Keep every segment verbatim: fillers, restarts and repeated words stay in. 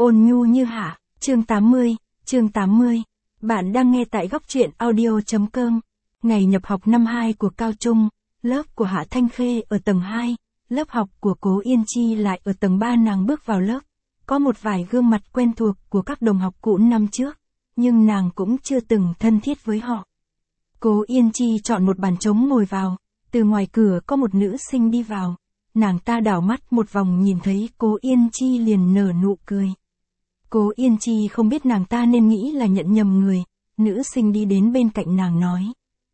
Ôn nhu như Hạ, chương tám mươi, chương tám mươi. Bạn đang nghe tại góc truyện audio.com. Ngày nhập học năm hai của cao trung, lớp của Hạ Thanh Khê ở tầng hai, lớp học của Cố Yên Chi lại ở tầng ba. Nàng bước vào lớp, có một vài gương mặt quen thuộc của các đồng học cũ năm trước, nhưng nàng cũng chưa từng thân thiết với họ. Cố Yên Chi chọn một bàn trống ngồi vào, từ ngoài cửa có một nữ sinh đi vào, nàng ta đảo mắt một vòng nhìn thấy Cố Yên Chi liền nở nụ cười. Cố Yên Chi không biết nàng ta nên nghĩ là nhận nhầm người, nữ sinh đi đến bên cạnh nàng nói.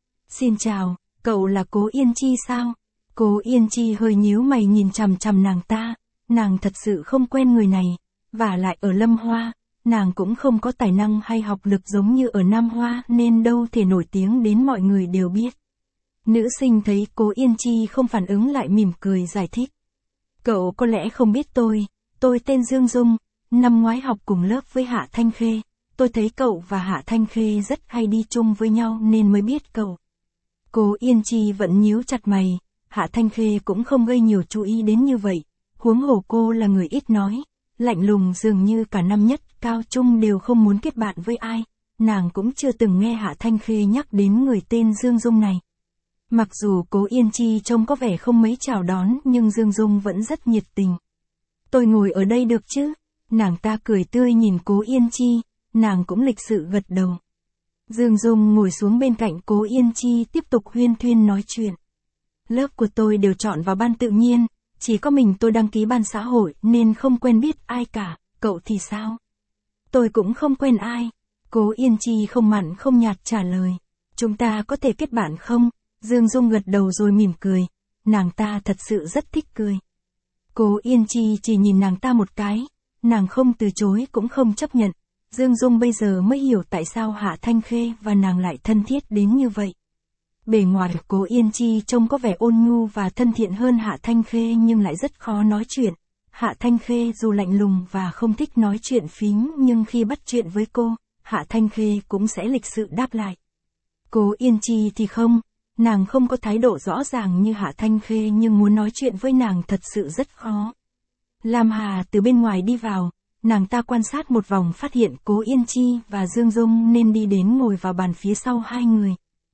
Xin chào, cậu là Cố Yên Chi sao? Cố Yên Chi hơi nhíu mày nhìn chằm chằm nàng ta, nàng thật sự không quen người này, và lại ở Lâm Hoa, nàng cũng không có tài năng hay học lực giống như ở Nam Hoa nên đâu thể nổi tiếng đến mọi người đều biết. Nữ sinh thấy Cố Yên Chi không phản ứng lại mỉm cười giải thích. Cậu có lẽ không biết tôi, tôi tên Dương Dung, năm ngoái học cùng lớp với Hạ Thanh Khê, tôi thấy cậu và Hạ Thanh Khê rất hay đi chung với nhau nên mới biết cậu. Cố Yên Chi vẫn nhíu chặt mày, Hạ Thanh Khê cũng không gây nhiều chú ý đến như vậy, huống hồ cô là người ít nói, lạnh lùng dường như cả năm nhất cao trung đều không muốn kết bạn với ai, nàng cũng chưa từng nghe Hạ Thanh Khê nhắc đến người tên Dương Dung này. Mặc dù Cố Yên Chi trông có vẻ không mấy chào đón nhưng Dương Dung vẫn rất nhiệt tình. Tôi ngồi ở đây được chứ? Nàng ta cười tươi nhìn Cố Yên Chi, nàng cũng lịch sự gật đầu. Dương Dung ngồi xuống bên cạnh Cố Yên Chi tiếp tục huyên thuyên nói chuyện. Lớp của tôi đều chọn vào ban tự nhiên, chỉ có mình tôi đăng ký ban xã hội nên không quen biết ai cả, cậu thì sao? Tôi cũng không quen ai. Cố Yên Chi không mặn không nhạt trả lời. Chúng ta có thể kết bạn không? Dương Dung gật đầu rồi mỉm cười, nàng ta thật sự rất thích cười. Cố Yên Chi chỉ nhìn nàng ta một cái, nàng không từ chối cũng không chấp nhận. Dương Dung bây giờ mới hiểu tại sao Hạ Thanh Khê và nàng lại thân thiết đến như vậy. Bề ngoài Cố Yên Chi trông có vẻ ôn nhu và thân thiện hơn Hạ Thanh Khê nhưng lại rất khó nói chuyện. Hạ Thanh Khê dù lạnh lùng và không thích nói chuyện phím nhưng khi bắt chuyện với cô, Hạ Thanh Khê cũng sẽ lịch sự đáp lại. Cố Yên Chi thì không, nàng không có thái độ rõ ràng như Hạ Thanh Khê nhưng muốn nói chuyện với nàng thật sự rất khó. Lam Hà từ bên ngoài đi vào, nàng ta quan sát một vòng phát hiện Cố Yên Chi và Dương Dung nên đi đến ngồi vào bàn phía sau hai người.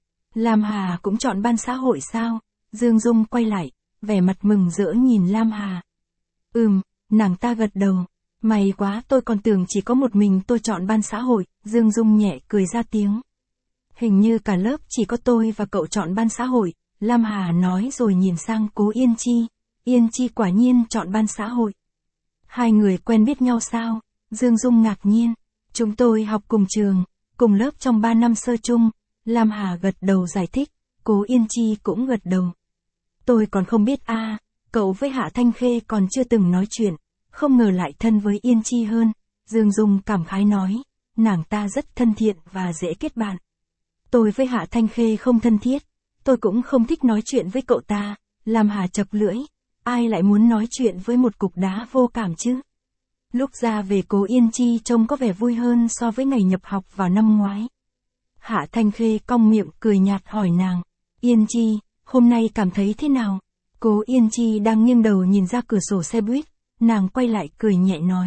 Lam Hà cũng chọn ban xã hội sao? Dương Dung quay lại, vẻ mặt mừng rỡ nhìn Lam Hà. Ừm, nàng ta gật đầu. May quá, tôi còn tưởng chỉ có một mình tôi chọn ban xã hội, Dương Dung nhẹ cười ra tiếng. Hình như cả lớp chỉ có tôi và cậu chọn ban xã hội, Lam Hà nói rồi nhìn sang Cố Yên Chi. Yên Chi quả nhiên chọn ban xã hội. Hai người quen biết nhau sao? Dương Dung ngạc nhiên. Chúng tôi học cùng trường, cùng lớp trong ba năm sơ chung. Lam Hà gật đầu giải thích, Cố Yên Chi cũng gật đầu. Tôi còn không biết a, à, cậu với Hạ Thanh Khê còn chưa từng nói chuyện, không ngờ lại thân với Yên Chi hơn. Dương Dung cảm khái nói, nàng ta rất thân thiện và dễ kết bạn. Tôi với Hạ Thanh Khê không thân thiết, tôi cũng không thích nói chuyện với cậu ta. Lam Hà chật lưỡi, ai lại muốn nói chuyện với một cục đá vô cảm chứ? Lúc ra về Cố Yên Chi trông có vẻ vui hơn so với ngày nhập học vào năm ngoái. Hạ Thanh Khê cong miệng cười nhạt hỏi nàng, Yên Chi, hôm nay cảm thấy thế nào? Cố Yên Chi đang nghiêng đầu nhìn ra cửa sổ xe buýt, nàng quay lại cười nhẹ nói.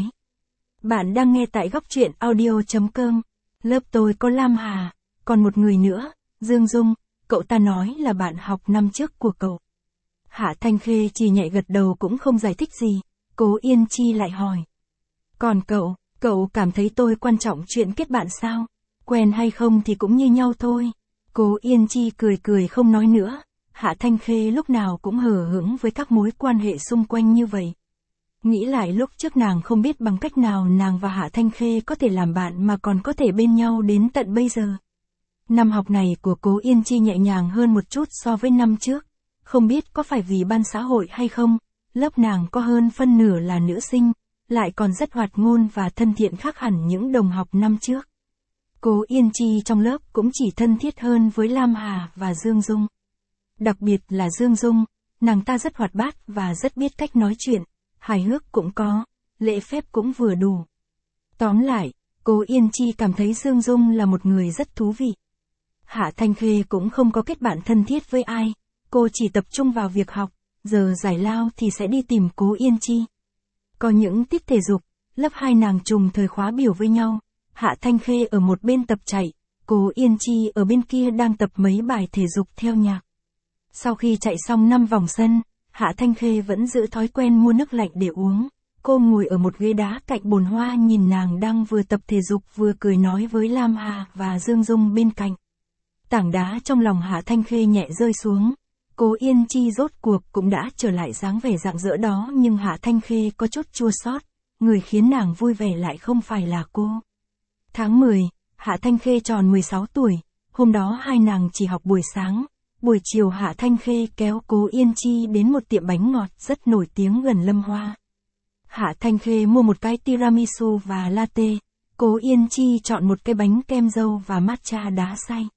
Bạn đang nghe tại góc truyện audio.com, lớp tôi có Lam Hà, còn một người nữa, Dương Dung, cậu ta nói là bạn học năm trước của cậu. Hạ Thanh Khê chỉ nhẹ gật đầu cũng không giải thích gì, Cố Yên Chi lại hỏi. Còn cậu, cậu cảm thấy tôi quan trọng chuyện kết bạn sao? Quen hay không thì cũng như nhau thôi. Cố Yên Chi cười cười không nói nữa. Hạ Thanh Khê lúc nào cũng hờ hững với các mối quan hệ xung quanh như vậy. Nghĩ lại lúc trước nàng không biết bằng cách nào nàng và Hạ Thanh Khê có thể làm bạn mà còn có thể bên nhau đến tận bây giờ. Năm học này của Cố Yên Chi nhẹ nhàng hơn một chút so với năm trước. Không biết có phải vì ban xã hội hay không, lớp nàng có hơn phân nửa là nữ sinh, lại còn rất hoạt ngôn và thân thiện khác hẳn những đồng học năm trước. Cố Yên Chi trong lớp cũng chỉ thân thiết hơn với Lam Hà và Dương Dung. Đặc biệt là Dương Dung, nàng ta rất hoạt bát và rất biết cách nói chuyện, hài hước cũng có, lễ phép cũng vừa đủ. Tóm lại, Cố Yên Chi cảm thấy Dương Dung là một người rất thú vị. Hạ Thanh Khê cũng không có kết bạn thân thiết với ai, cô chỉ tập trung vào việc học, giờ giải lao thì sẽ đi tìm Cố Yên Chi. Có những tiết thể dục, lớp hai nàng trùng thời khóa biểu với nhau. Hạ Thanh Khê ở một bên tập chạy, Cố Yên Chi ở bên kia đang tập mấy bài thể dục theo nhạc. Sau khi chạy xong năm vòng sân, Hạ Thanh Khê vẫn giữ thói quen mua nước lạnh để uống. Cô ngồi ở một ghế đá cạnh bồn hoa nhìn nàng đang vừa tập thể dục vừa cười nói với Lam Hà và Dương Dung bên cạnh. Tảng đá trong lòng Hạ Thanh Khê nhẹ rơi xuống. Cố Yên Chi rốt cuộc cũng đã trở lại dáng vẻ rạng rỡ đó, nhưng Hạ Thanh Khê có chút chua xót, người khiến nàng vui vẻ lại không phải là cô. Tháng mười, Hạ Thanh Khê tròn mười sáu tuổi, hôm đó hai nàng chỉ học buổi sáng. Buổi chiều Hạ Thanh Khê kéo Cố Yên Chi đến một tiệm bánh ngọt rất nổi tiếng gần Lâm Hoa. Hạ Thanh Khê mua một cái tiramisu và latte, Cố Yên Chi chọn một cái bánh kem dâu và matcha đá xay.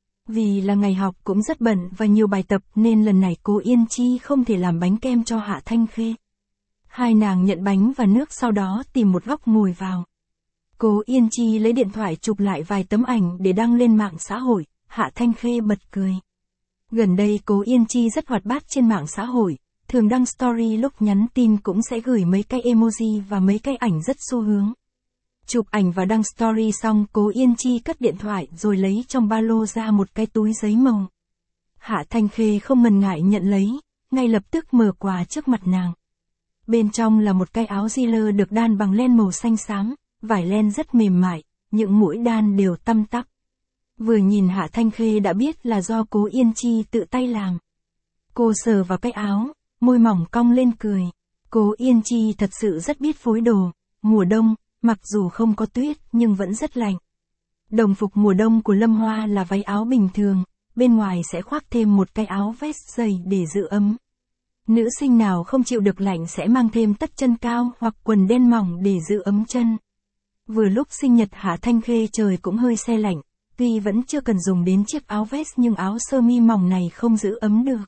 Vì là ngày học cũng rất bận và nhiều bài tập nên lần này Cố Yên Chi không thể làm bánh kem cho Hạ Thanh Khê. Hai nàng nhận bánh và nước sau đó tìm một góc ngồi vào. Cố Yên Chi lấy điện thoại chụp lại vài tấm ảnh để đăng lên mạng xã hội, Hạ Thanh Khê bật cười. Gần đây Cố Yên Chi rất hoạt bát trên mạng xã hội, thường đăng story lúc nhắn tin cũng sẽ gửi mấy cái emoji và mấy cái ảnh rất xu hướng. Chụp ảnh và đăng story xong Cố Yên Chi cất điện thoại rồi lấy trong ba lô ra một cái túi giấy màu. Hạ Thanh Khê không ngần ngại nhận lấy, ngay lập tức mở quà trước mặt nàng. Bên trong là một cái áo Ziller được đan bằng len màu xanh xám, vải len rất mềm mại, những mũi đan đều tăm tắp. Vừa nhìn Hạ Thanh Khê đã biết là do Cố Yên Chi tự tay làm. Cô sờ vào cái áo, môi mỏng cong lên cười. Cố Yên Chi thật sự rất biết phối đồ. Mùa đông, mặc dù không có tuyết nhưng vẫn rất lạnh. Đồng phục mùa đông của Lâm Hoa là váy áo bình thường, bên ngoài sẽ khoác thêm một cái áo vest dày để giữ ấm. Nữ sinh nào không chịu được lạnh sẽ mang thêm tất chân cao hoặc quần đen mỏng để giữ ấm chân. Vừa lúc sinh nhật Hạ Thanh Khê trời cũng hơi se lạnh, tuy vẫn chưa cần dùng đến chiếc áo vest nhưng áo sơ mi mỏng này không giữ ấm được.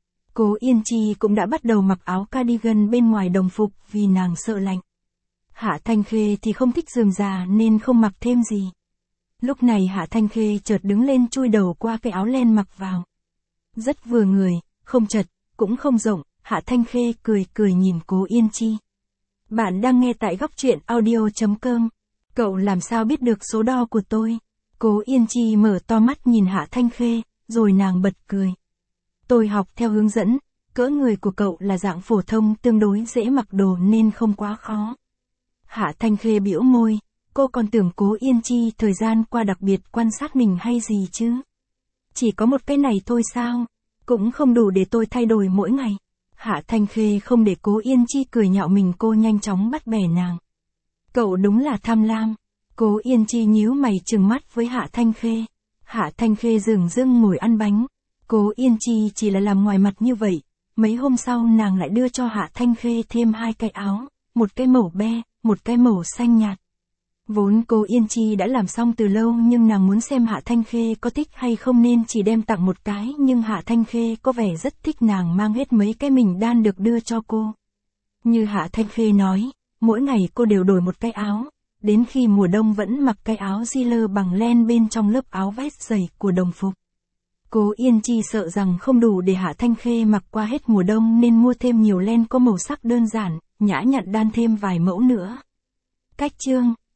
Cố Yên Chi cũng đã bắt đầu mặc áo cardigan bên ngoài đồng phục vì nàng sợ lạnh. Hạ Thanh Khê thì không thích rườm rà nên không mặc thêm gì. Lúc này Hạ Thanh Khê chợt đứng lên chui đầu qua cái áo len mặc vào. Rất vừa người, không chật, cũng không rộng, Hạ Thanh Khê cười cười nhìn Cố Yên Chi. Bạn đang nghe tại góc truyện audio chấm com. Cậu làm sao biết được số đo của tôi? Cố Yên Chi mở to mắt nhìn Hạ Thanh Khê, rồi nàng bật cười. Tôi học theo hướng dẫn, cỡ người của cậu là dạng phổ thông tương đối dễ mặc đồ nên không quá khó. Hạ Thanh Khê bĩu môi, cô còn tưởng Cố Yên Chi thời gian qua đặc biệt quan sát mình hay gì chứ? Chỉ có một cái này thôi sao? Cũng không đủ để tôi thay đổi mỗi ngày. Hạ Thanh Khê không để Cố Yên Chi cười nhạo mình, cô nhanh chóng bắt bẻ nàng. Cậu đúng là tham lam. Cố Yên Chi nhíu mày trừng mắt với Hạ Thanh Khê. Hạ Thanh Khê dửng dưng ngồi ăn bánh. Cố Yên Chi chỉ là làm ngoài mặt như vậy. Mấy hôm sau nàng lại đưa cho Hạ Thanh Khê thêm hai cái áo, một cái màu be, một cái màu xanh nhạt. Vốn Cố Yên Chi đã làm xong từ lâu nhưng nàng muốn xem Hạ Thanh Khê có thích hay không nên chỉ đem tặng một cái, nhưng Hạ Thanh Khê có vẻ rất thích nàng mang hết mấy cái mình đan được đưa cho cô. Như Hạ Thanh Khê nói, mỗi ngày cô đều đổi một cái áo, đến khi mùa đông vẫn mặc cái áo Ziller bằng len bên trong lớp áo vest dày của đồng phục. Cố Yên Chi sợ rằng không đủ để Hạ Thanh Khê mặc qua hết mùa đông nên mua thêm nhiều len có màu sắc đơn giản, nhã nhặn đan thêm vài mẫu nữa. Cách chương